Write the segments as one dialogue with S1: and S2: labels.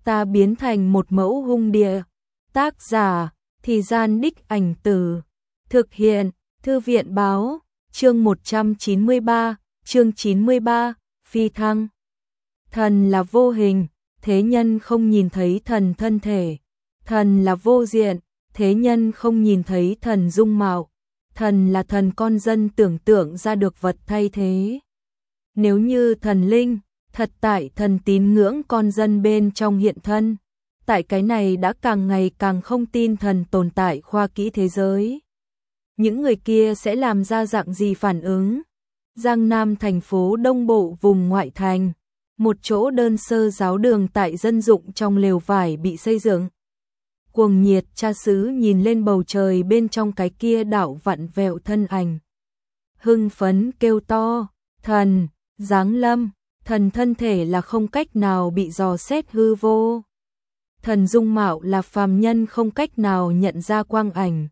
S1: ta biến thành một mẫu hung địa. Tác giả, Thì Gian Đích Ảnh Từ. Thực hiện, Thư viện báo, chương 193, chương 93, phi thăng. Thần là vô hình, thế nhân không nhìn thấy thần thân thể. Thần là vô diện, thế nhân không nhìn thấy thần dung mạo. Thần là thần con dân tưởng tượng ra được vật thay thế. Nếu như thần linh, thật tại thần tín ngưỡng con dân bên trong hiện thân. Tại cái này đã càng ngày càng không tin thần tồn tại khoa kỹ thế giới. Những người kia sẽ làm ra dạng gì phản ứng? Giang Nam thành phố Đông Bộ vùng ngoại thành, một chỗ đơn sơ giáo đường tại dân dụng trong lều vải bị xây dựng. Cuồng nhiệt cha xứ nhìn lên bầu trời bên trong cái kia đảo vặn vẹo thân ảnh. Hưng phấn kêu to, thần, giáng lâm, thần thân thể là không cách nào bị dò xét hư vô. Thần dung mạo là phàm nhân không cách nào nhận ra quang ảnh.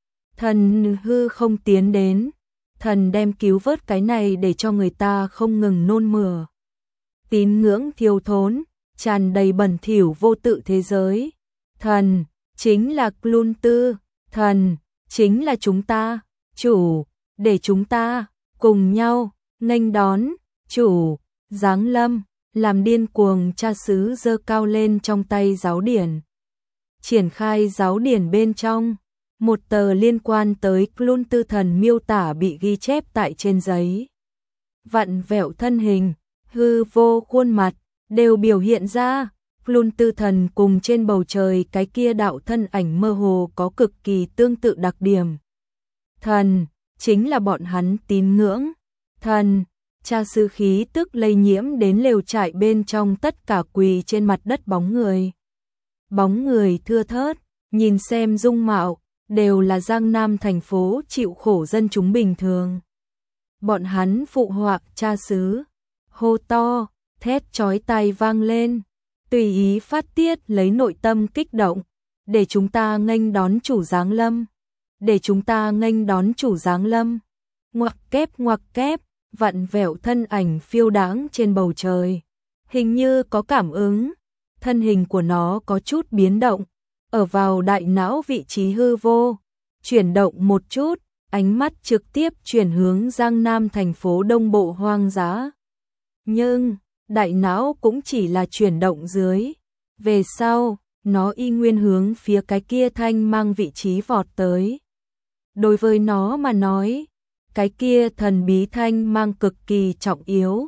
S1: Thần hư không tiến đến, thần đem cứu vớt cái này để cho người ta không ngừng nôn mửa. Tín ngưỡng thiếu thốn, tràn đầy bẩn thỉu vô tự thế giới. Thần chính là Clun Tư, thần chính là chúng ta, chủ, để chúng ta cùng nhau nghênh đón chủ giáng lâm. Làm điên cuồng cha xứ giơ cao lên trong tay giáo điển. Triển khai giáo điển bên trong, một tờ liên quan tới Clun Tư thần miêu tả bị ghi chép tại trên giấy. Vặn vẹo thân hình, hư vô khuôn mặt, đều biểu hiện ra. Clun Tư thần cùng trên bầu trời cái kia đạo thân ảnh mơ hồ có cực kỳ tương tự đặc điểm. Thần, chính là bọn hắn tín ngưỡng. Thần, cha xứ khí tức lây nhiễm đến lều trại bên trong tất cả quỳ trên mặt đất bóng người. Bóng người thưa thớt, nhìn xem dung mạo, đều là Giang Nam thành phố chịu khổ dân chúng bình thường. Bọn hắn phụ họa cha xứ, hô to, thét chói tai vang lên, tùy ý phát tiết lấy nội tâm kích động, để chúng ta nghênh đón chủ giáng lâm, để chúng ta nghênh đón chủ giáng lâm. Ngoặc kép, vặn vẹo thân ảnh phiêu đãng trên bầu trời, hình như có cảm ứng, thân hình của nó có chút biến động, ở vào đại não vị trí hư vô, chuyển động một chút, ánh mắt trực tiếp chuyển hướng Giang Nam thành phố Đông Bộ hoang dã. Nhưng, đại não cũng chỉ là chuyển động dưới, về sau, nó y nguyên hướng phía cái kia thanh mang vị trí vọt tới. Đối với nó mà nói, cái kia thần bí thanh mang cực kỳ trọng yếu.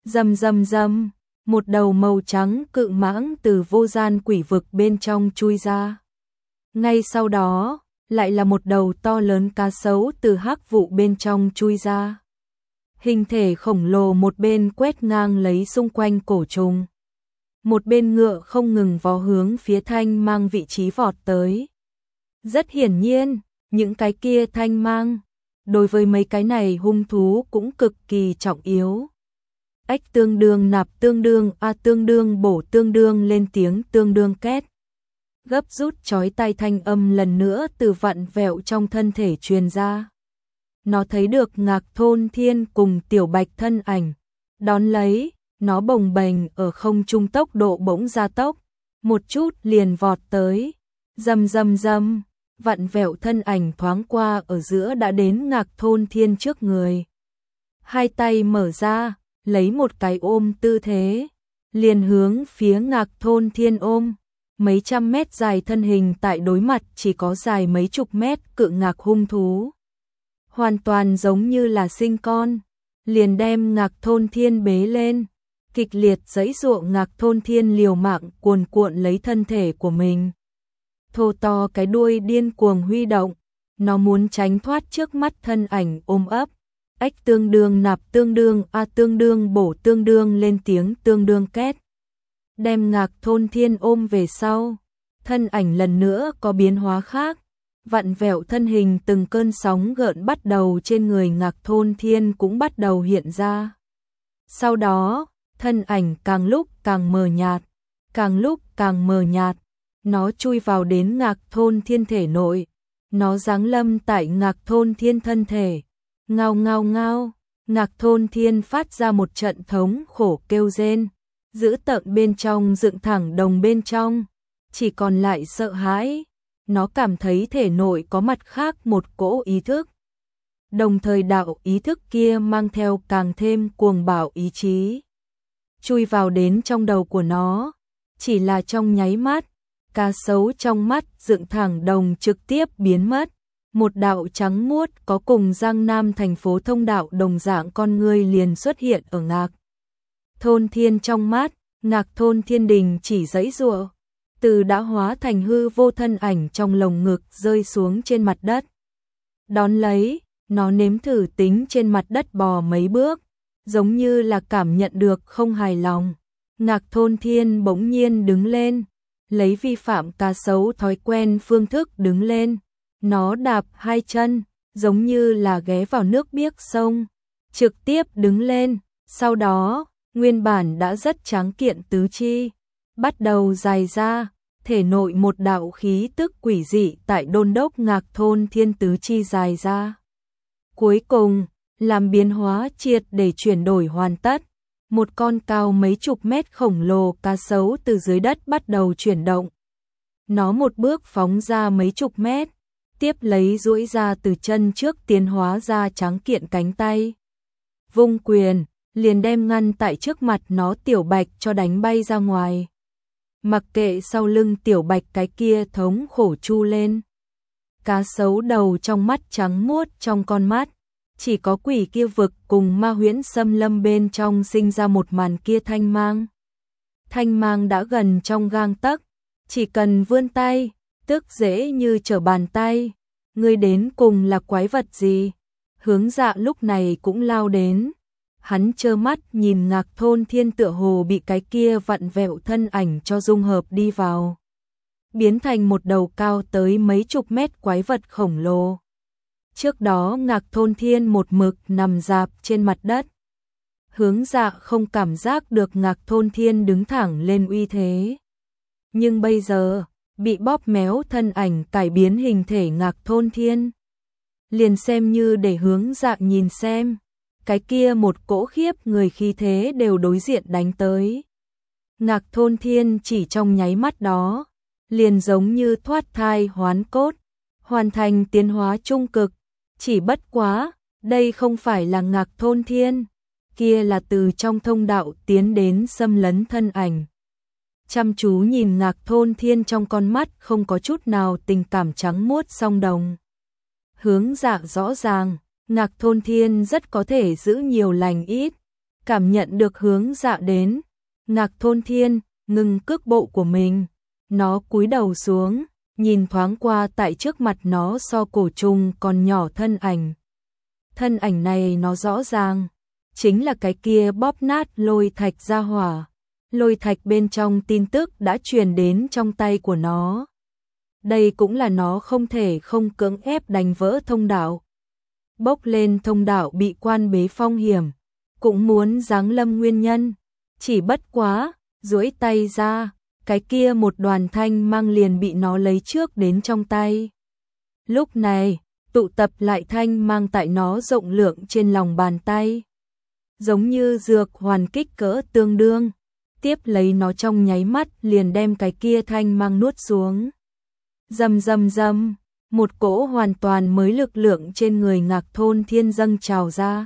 S1: Rầm, một đầu màu trắng cự mãng từ vô gian quỷ vực bên trong chui ra. Ngay sau đó, lại là một đầu to lớn cá sấu từ hắc vụ bên trong chui ra. Hình thể khổng lồ một bên quét ngang lấy xung quanh cổ trùng, một bên ngựa không ngừng vó hướng phía thanh mang vị trí vọt tới. Rất hiển nhiên, những cái kia thanh mang đối với mấy cái này hung thú cũng cực kỳ trọng yếu. Ách tương đương nạp tương đương a tương đương bổ tương đương lên tiếng tương đương két. Gấp rút chói tai thanh âm lần nữa từ vặn vẹo trong thân thể truyền ra. Nó thấy được Ngạc Thôn Thiên cùng Tiểu Bạch thân ảnh, đón lấy, nó bồng bềnh ở không trung tốc độ bỗng gia tốc, một chút liền vọt tới. Rầm, vặn vẹo thân ảnh thoáng qua ở giữa đã đến Ngạc Thôn Thiên trước người. Hai tay mở ra, lấy một cái ôm tư thế, liền hướng phía Ngạc Thôn Thiên ôm. Mấy trăm mét dài thân hình tại đối mặt chỉ có dài mấy chục mét cự ngạc hung thú. Hoàn toàn giống như là sinh con, liền đem Ngạc Thôn Thiên bế lên. Kịch liệt giãy giụa Ngạc Thôn Thiên liều mạng cuồn cuộn lấy thân thể của mình. Thô to cái đuôi điên cuồng huy động, nó muốn tránh thoát trước mắt thân ảnh ôm ấp. Ách tương đương nạp tương đương a tương đương bổ tương đương lên tiếng tương đương két. Đem Ngạc Thôn Thiên ôm về sau, thân ảnh lần nữa có biến hóa khác, vặn vẹo thân hình từng cơn sóng gợn bắt đầu trên người Ngạc Thôn Thiên cũng bắt đầu hiện ra. Sau đó, thân ảnh càng lúc càng mờ nhạt, càng lúc càng mờ nhạt, nó chui vào đến Ngạc Thôn Thiên thể nội, nó giáng lâm tại Ngạc Thôn Thiên thân thể. Ngao, Ngạc Thôn Thiên phát ra một trận thống khổ kêu rên, giữ tợn bên trong dựng thẳng đồng bên trong, chỉ còn lại sợ hãi. Nó cảm thấy thể nội có mặt khác một cỗ ý thức. Đồng thời đạo ý thức kia mang theo càng thêm cuồng bạo ý chí. Chui vào đến trong đầu của nó, chỉ là trong nháy mắt, cá sấu trong mắt dựng thẳng đồng trực tiếp biến mất. Một đạo trắng muốt có cùng Giang Nam thành phố thông đạo đồng dạng con ngươi liền xuất hiện ở Ngạc Thôn Thiên trong mắt. Ngạc Thôn Thiên đình chỉ giãy giụa, từ đã hóa thành hư vô thân ảnh trong lồng ngực rơi xuống trên mặt đất. Đón lấy, nó nếm thử tính trên mặt đất bò mấy bước, giống như là cảm nhận được không hài lòng. Ngạc Thôn Thiên bỗng nhiên đứng lên, lấy vi phạm cá sấu thói quen phương thức đứng lên. Nó đạp hai chân, giống như là ghé vào nước biếc sông, trực tiếp đứng lên. Sau đó, nguyên bản đã rất tráng kiện tứ chi, bắt đầu dài ra, thể nội một đạo khí tức quỷ dị tại đôn đốc Ngạc Thôn Thiên tứ chi dài ra. Cuối cùng, làm biến hóa triệt để chuyển đổi hoàn tất. Một con cao mấy chục mét khổng lồ cá sấu từ dưới đất bắt đầu chuyển động. Nó một bước phóng ra mấy chục mét, tiếp lấy duỗi ra từ chân trước tiến hóa ra tráng kiện cánh tay. Vung quyền, liền đem ngăn tại trước mặt nó tiểu bạch cho đánh bay ra ngoài. Mặc kệ sau lưng tiểu bạch cái kia thống khổ chu lên. Cá sấu đầu trong mắt trắng muốt, trong con mắt chỉ có quỷ kia vực cùng ma huyễn xâm lâm bên trong sinh ra một màn kia thanh mang. Thanh mang đã gần trong gang tấc, chỉ cần vươn tay, tức dễ như trở bàn tay. Ngươi đến cùng là quái vật gì? Hướng Dạ lúc này cũng lao đến. Hắn trơ mắt nhìn Ngạc Thôn Thiên tựa hồ bị cái kia vặn vẹo thân ảnh cho dung hợp đi vào, biến thành một đầu cao tới mấy chục mét quái vật khổng lồ. Trước đó Ngạc Thôn Thiên một mực nằm rạp trên mặt đất. Hướng Dạ không cảm giác được Ngạc Thôn Thiên đứng thẳng lên uy thế. Nhưng bây giờ, bị bóp méo thân ảnh cải biến hình thể Ngạc Thôn Thiên, liền xem như để Hướng Dạ nhìn xem. Cái kia một cỗ khiếp người khí thế đều đối diện đánh tới. Ngạc Thôn Thiên chỉ trong nháy mắt đó, liền giống như thoát thai hoán cốt, hoàn thành tiến hóa trung cực. Chỉ bất quá, đây không phải là Ngạc Thôn Thiên, kia là từ trong thông đạo tiến đến xâm lấn thân ảnh. Chăm chú nhìn Ngạc Thôn Thiên trong con mắt không có chút nào tình cảm trắng muốt song đồng. Hướng Dạ rõ ràng, Ngạc Thôn Thiên rất có thể giữ nhiều lành ít. Cảm nhận được Hướng Dạ đến, Ngạc Thôn Thiên ngừng cước bộ của mình, nó cúi đầu xuống, nhìn thoáng qua tại trước mặt nó so cổ trùng còn nhỏ thân ảnh. Thân ảnh này nó rõ ràng, chính là cái kia bóp nát lôi thạch ra hỏa. Lôi thạch bên trong tin tức đã truyền đến trong tay của nó. Đây cũng là nó không thể không cưỡng ép đánh vỡ thông đạo. Bốc lên thông đạo bị quan bế phong hiểm, cũng muốn giáng lâm nguyên nhân. Chỉ bất quá, duỗi tay ra, cái kia một đoàn thanh mang liền bị nó lấy trước đến trong tay. Lúc này, tụ tập lại thanh mang tại nó rộng lượng trên lòng bàn tay. Giống như dược hoàn kích cỡ tương đương, tiếp lấy nó trong nháy mắt liền đem cái kia thanh mang nuốt xuống. Rầm rầm rầm, một cỗ hoàn toàn mới lực lượng trên người Ngạc Thôn Thiên dâng trào ra.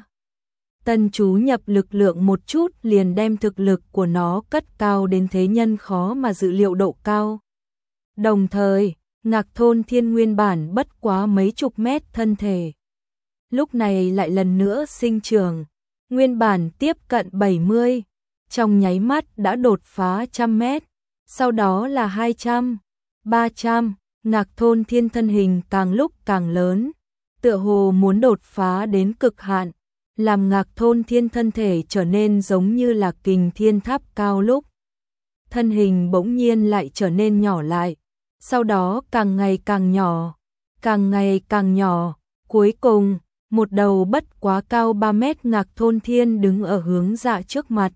S1: Tân chú nhập lực lượng một chút liền đem thực lực của nó cất cao đến thế nhân khó mà dự liệu độ cao. Đồng thời, Ngạc Thôn Thiên nguyên bản bất quá mấy chục mét thân thể, lúc này lại lần nữa sinh trưởng, nguyên bản tiếp cận 70, trong nháy mắt đã đột phá 100 mét, sau đó là 200, 300, Ngạc Thôn Thiên thân hình càng lúc càng lớn, tựa hồ muốn đột phá đến cực hạn, làm Ngạc Thôn Thiên thân thể trở nên giống như là kình thiên tháp cao lúc. Thân hình bỗng nhiên lại trở nên nhỏ lại, sau đó càng ngày càng nhỏ, càng ngày càng nhỏ, cuối cùng, một đầu bất quá cao 3 mét Ngạc Thôn Thiên đứng ở Hướng Dạ trước mặt.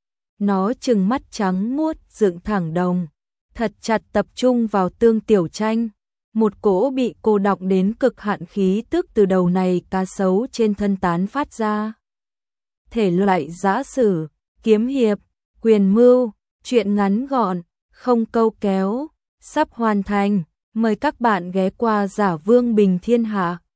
S1: Nó trừng mắt trắng muốt dựng thẳng đồng, thật chặt tập trung vào Tương Tiểu Tranh. Một cỗ bị cô đọng đến cực hạn khí tức từ đầu này cá sấu trên thân tán phát ra. Thể loại giã sử, kiếm hiệp, Quyền mưu, chuyện ngắn gọn, không câu kéo, sắp hoàn thành. Mời các bạn ghé qua Giả Vương Bình Thiên Hạ.